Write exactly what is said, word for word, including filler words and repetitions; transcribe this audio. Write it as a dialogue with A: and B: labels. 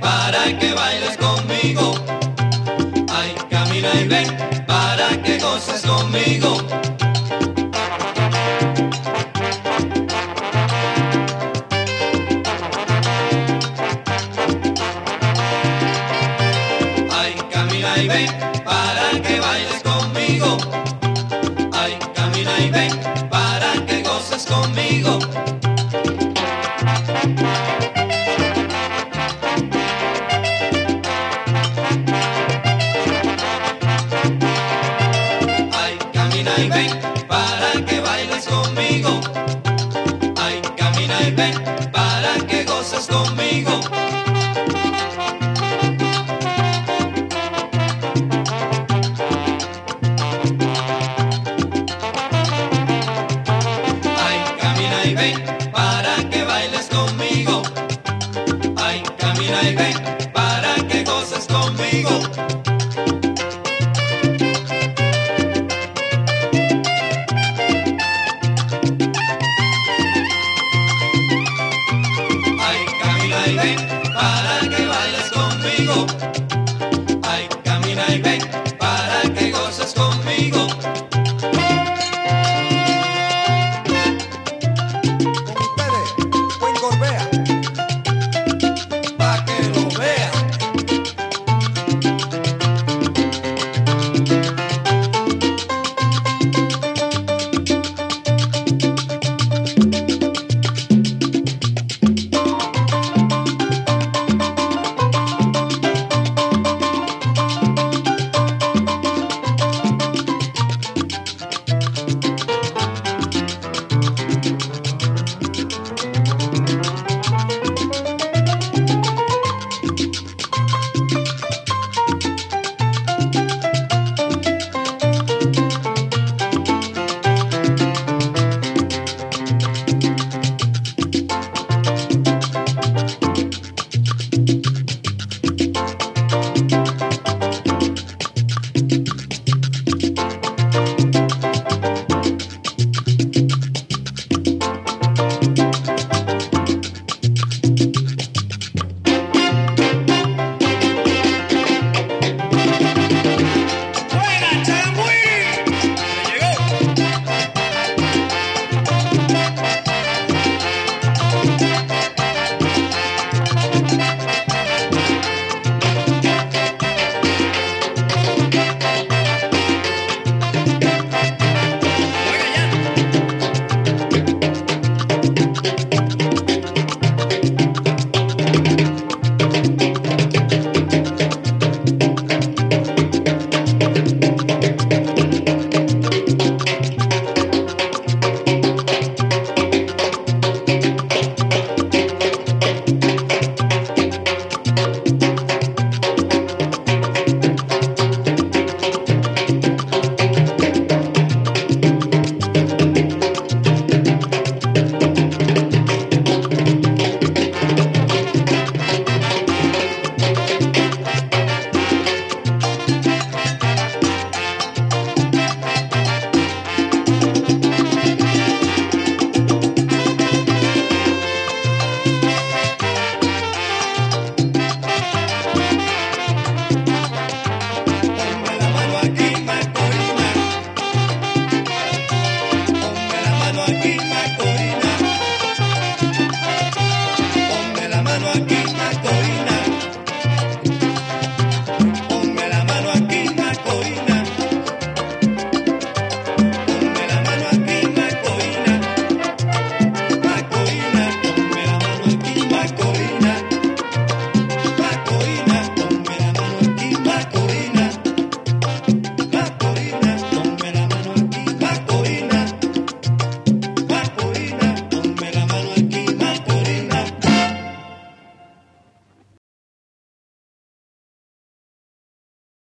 A: para que bailes conmigo. Ay, camina y ven para que goces conmigo. Ay, camina y ven para que bailes conmigo. Ay, camina y ven para que goces conmigo. Ay, camina y ven para que bailes conmigo. Ay, camina y ven para que goces conmigo. Ay, camina y ven para que bailes conmigo. Ay, camina y ven para que goces conmigo. Ay, camina y ven para que bailes conmigo.